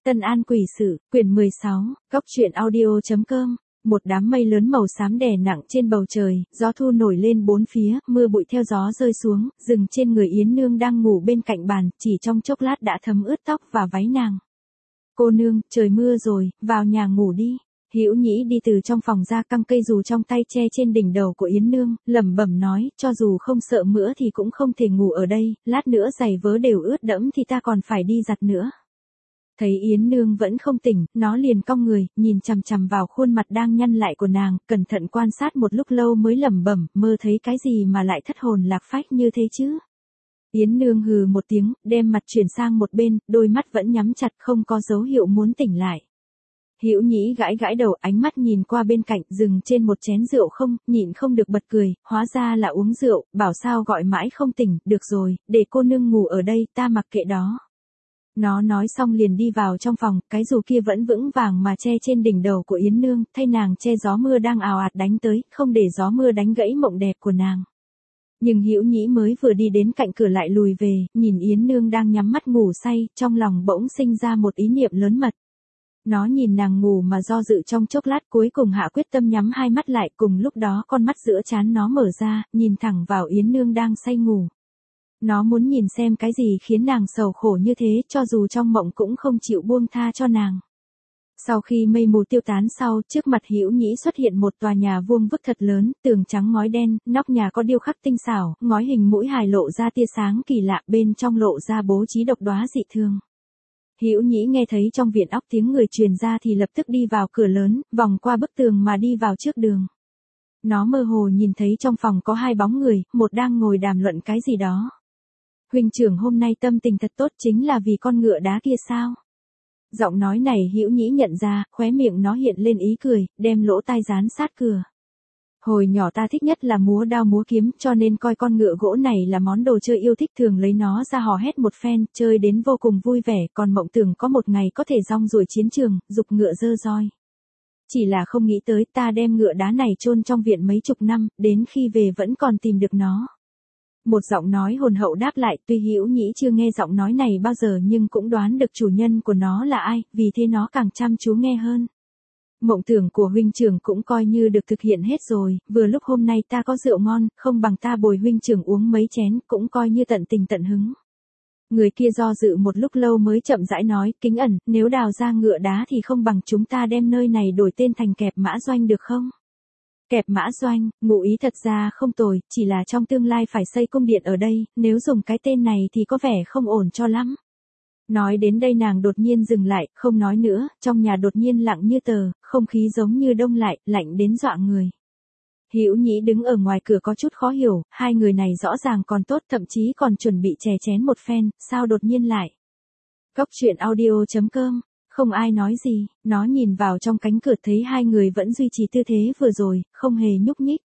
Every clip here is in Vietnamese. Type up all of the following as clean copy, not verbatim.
Tân An Quỷ Sự, quyển 16, Góc truyện audio.com. Một đám mây lớn màu xám đè nặng trên bầu trời, gió thu nổi lên bốn phía, mưa bụi theo gió rơi xuống, dừng trên người Yến Nương đang ngủ bên cạnh bàn, chỉ trong chốc lát đã thấm ướt tóc và váy nàng. Cô nương, trời mưa rồi, vào nhà ngủ đi. Hữu Nhĩ đi từ trong phòng ra, căng cây dù trong tay che trên đỉnh đầu của Yến Nương, lẩm bẩm nói, cho dù không sợ mưa thì cũng không thể ngủ ở đây, lát nữa giày vớ đều ướt đẫm thì ta còn phải đi giặt nữa. Thấy Yến Nương vẫn không tỉnh, nó liền cong người, nhìn chằm chằm vào khuôn mặt đang nhăn lại của nàng, cẩn thận quan sát một lúc lâu mới lẩm bẩm, mơ thấy cái gì mà lại thất hồn lạc phách như thế chứ? Yến Nương hừ một tiếng, đem mặt chuyển sang một bên, đôi mắt vẫn nhắm chặt, không có dấu hiệu muốn tỉnh lại. Hữu Nhĩ gãi gãi đầu, ánh mắt nhìn qua bên cạnh, dừng trên một chén rượu không, nhịn không được bật cười, hóa ra là uống rượu, bảo sao gọi mãi không tỉnh, được rồi, để cô nương ngủ ở đây, ta mặc kệ đó. Nó nói xong liền đi vào trong phòng, cái dù kia vẫn vững vàng mà che trên đỉnh đầu của Yến Nương, thay nàng che gió mưa đang ào ạt đánh tới, không để gió mưa đánh gãy mộng đẹp của nàng. Nhưng Hữu Nhĩ mới vừa đi đến cạnh cửa lại lùi về, nhìn Yến Nương đang nhắm mắt ngủ say, trong lòng bỗng sinh ra một ý niệm lớn mật. Nó nhìn nàng ngủ mà do dự trong chốc lát, cuối cùng hạ quyết tâm nhắm hai mắt lại, cùng lúc đó con mắt giữa trán nó mở ra, nhìn thẳng vào Yến Nương đang say ngủ. Nó muốn nhìn xem cái gì khiến nàng sầu khổ như thế, cho dù trong mộng cũng không chịu buông tha cho nàng. Sau khi mây mù tiêu tán sau, trước mặt Hữu Nhĩ xuất hiện một tòa nhà vuông vức thật lớn, tường trắng ngói đen, nóc nhà có điêu khắc tinh xảo, ngói hình mũi hài lộ ra tia sáng kỳ lạ, bên trong lộ ra bố trí độc đoá dị thường. Hữu Nhĩ nghe thấy trong viện óc tiếng người truyền ra thì lập tức đi vào cửa lớn, vòng qua bức tường mà đi vào trước đường. Nó mơ hồ nhìn thấy trong phòng có hai bóng người, một đang ngồi đàm luận cái gì đó. Huynh trưởng hôm nay tâm tình thật tốt, chính là vì con ngựa đá kia sao? Giọng nói này Hữu Nhĩ nhận ra, khóe miệng nó hiện lên ý cười, đem lỗ tai dán sát cửa. Hồi nhỏ ta thích nhất là múa đao múa kiếm, cho nên coi con ngựa gỗ này là món đồ chơi yêu thích, thường lấy nó ra hò hét một phen, chơi đến vô cùng vui vẻ, còn mộng tưởng có một ngày có thể rong ruổi chiến trường, giục ngựa dơ roi. Chỉ là không nghĩ tới ta đem ngựa đá này chôn trong viện mấy chục năm, đến khi về vẫn còn tìm được nó. Một giọng nói hồn hậu đáp lại, tuy Hữu Nhĩ chưa nghe giọng nói này bao giờ nhưng cũng đoán được chủ nhân của nó là ai, vì thế nó càng chăm chú nghe hơn. Mộng tưởng của huynh trưởng cũng coi như được thực hiện hết rồi, vừa lúc hôm nay ta có rượu ngon, không bằng ta bồi huynh trưởng uống mấy chén, cũng coi như tận tình tận hứng. Người kia do dự một lúc lâu mới chậm rãi nói, Kính Ẩn, nếu đào ra ngựa đá thì không bằng chúng ta đem nơi này đổi tên thành Kẹp Mã Doanh được không? Kẹp Mã Doanh, ngụ ý thật ra không tồi, chỉ là trong tương lai phải xây cung điện ở đây, nếu dùng cái tên này thì có vẻ không ổn cho lắm. Nói đến đây nàng đột nhiên dừng lại, không nói nữa, trong nhà đột nhiên lặng như tờ, không khí giống như đông lại, lạnh đến dọa người. Hữu Nhĩ đứng ở ngoài cửa có chút khó hiểu, hai người này rõ ràng còn tốt, thậm chí còn chuẩn bị chè chén một phen, sao đột nhiên lại. Góc truyện audio.com. Không ai nói gì, nó nhìn vào trong cánh cửa thấy hai người vẫn duy trì tư thế vừa rồi, không hề nhúc nhích.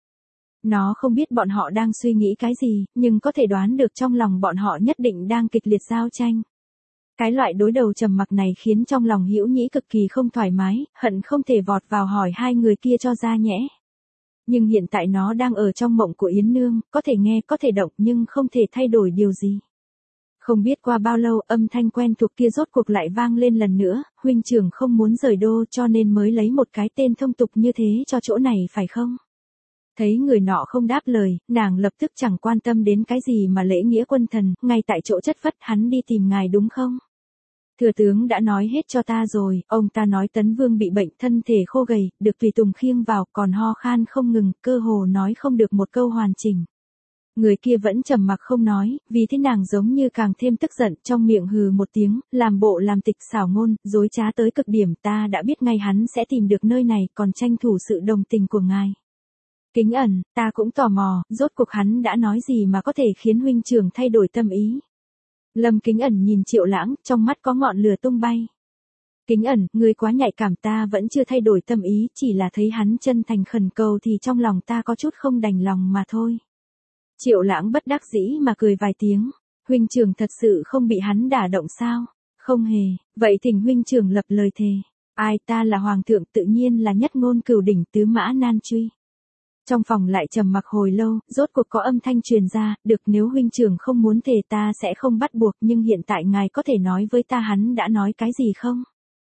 Nó không biết bọn họ đang suy nghĩ cái gì, nhưng có thể đoán được trong lòng bọn họ nhất định đang kịch liệt giao tranh. Cái loại đối đầu trầm mặc này khiến trong lòng Hữu Nhĩ cực kỳ không thoải mái, hận không thể vọt vào hỏi hai người kia cho ra nhẽ. Nhưng hiện tại nó đang ở trong mộng của Yến Nương, có thể nghe, có thể động nhưng không thể thay đổi điều gì. Không biết qua bao lâu âm thanh quen thuộc kia rốt cuộc lại vang lên lần nữa, huynh trưởng không muốn rời đô cho nên mới lấy một cái tên thông tục như thế cho chỗ này phải không? Thấy người nọ không đáp lời, nàng lập tức chẳng quan tâm đến cái gì mà lễ nghĩa quân thần, ngay tại chỗ chất phất, hắn đi tìm ngài đúng không? Thừa tướng đã nói hết cho ta rồi, ông ta nói Tấn Vương bị bệnh, thân thể khô gầy, được tùy tùng khiêng vào, còn ho khan không ngừng, cơ hồ nói không được một câu hoàn chỉnh. Người kia vẫn trầm mặc không nói, vì thế nàng giống như càng thêm tức giận, trong miệng hừ một tiếng, làm bộ làm tịch xảo ngôn, dối trá tới cực điểm, ta đã biết ngay hắn sẽ tìm được nơi này, còn tranh thủ sự đồng tình của ngài. Kính Ẩn, ta cũng tò mò, rốt cuộc hắn đã nói gì mà có thể khiến huynh trưởng thay đổi tâm ý. Lâm Kính Ẩn nhìn Triệu Lãng, trong mắt có ngọn lửa tung bay. Kính Ẩn, ngươi quá nhạy cảm, ta vẫn chưa thay đổi tâm ý, chỉ là thấy hắn chân thành khẩn cầu thì trong lòng ta có chút không đành lòng mà thôi. Triệu Lãng bất đắc dĩ mà cười vài tiếng, huynh trưởng thật sự không bị hắn đả động sao? Không hề, vậy thỉnh huynh trưởng lập lời thề. Ai, ta là hoàng thượng, tự nhiên là nhất ngôn cửu đỉnh, tứ mã nan truy. Trong phòng lại trầm mặc hồi lâu, rốt cuộc có âm thanh truyền ra, được, nếu huynh trưởng không muốn thề ta sẽ không bắt buộc, nhưng hiện tại ngài có thể nói với ta hắn đã nói cái gì không?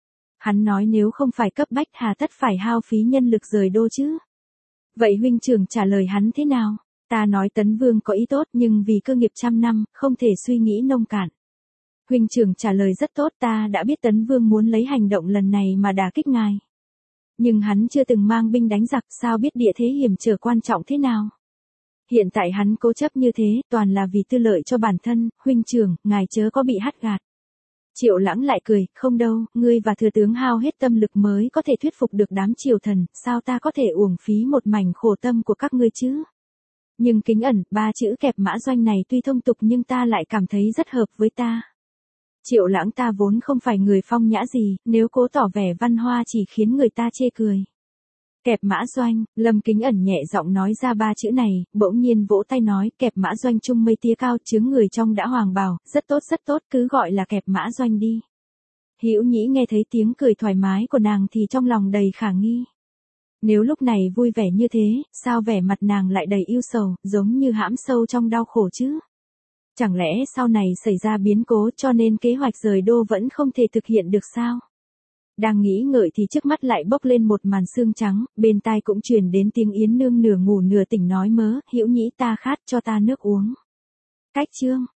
Hắn nói nếu không phải cấp bách hà tất phải hao phí nhân lực rời đô chứ. Vậy huynh trưởng trả lời hắn thế nào? Ta nói Tấn Vương có ý tốt nhưng vì cơ nghiệp trăm năm, không thể suy nghĩ nông cạn. Huynh trưởng trả lời rất tốt, ta đã biết Tấn Vương muốn lấy hành động lần này mà đả kích ngài. Nhưng hắn chưa từng mang binh đánh giặc, sao biết địa thế hiểm trở quan trọng thế nào. Hiện tại hắn cố chấp như thế, toàn là vì tư lợi cho bản thân, huynh trưởng, ngài chớ có bị hắt gạt. Triệu Lãng lại cười, không đâu, ngươi và thừa tướng hao hết tâm lực mới có thể thuyết phục được đám triều thần, sao ta có thể uổng phí một mảnh khổ tâm của các ngươi chứ? Nhưng Kính Ẩn, ba chữ kẹp mã doanh này tuy thông tục nhưng ta lại cảm thấy rất hợp với ta. Triệu Lãng, ta vốn không phải người phong nhã gì, nếu cố tỏ vẻ văn hoa chỉ khiến người ta chê cười. Kẹp mã doanh, Lâm Kính Ẩn nhẹ giọng nói ra ba chữ này, bỗng nhiên vỗ tay nói, kẹp mã doanh trung mây tia cao, chướng người trong đã hoàng bào, rất tốt, cứ gọi là kẹp mã doanh đi. Hữu Nhĩ nghe thấy tiếng cười thoải mái của nàng thì trong lòng đầy khả nghi. Nếu lúc này vui vẻ như thế, sao vẻ mặt nàng lại đầy ưu sầu, giống như hãm sâu trong đau khổ chứ? Chẳng lẽ sau này xảy ra biến cố cho nên kế hoạch rời đô vẫn không thể thực hiện được sao? Đang nghĩ ngợi thì trước mắt lại bốc lên một màn sương trắng, bên tai cũng truyền đến tiếng Yến Nương nửa ngủ nửa tỉnh nói mớ, Hữu Nhĩ ta khát, cho ta nước uống. Cách chương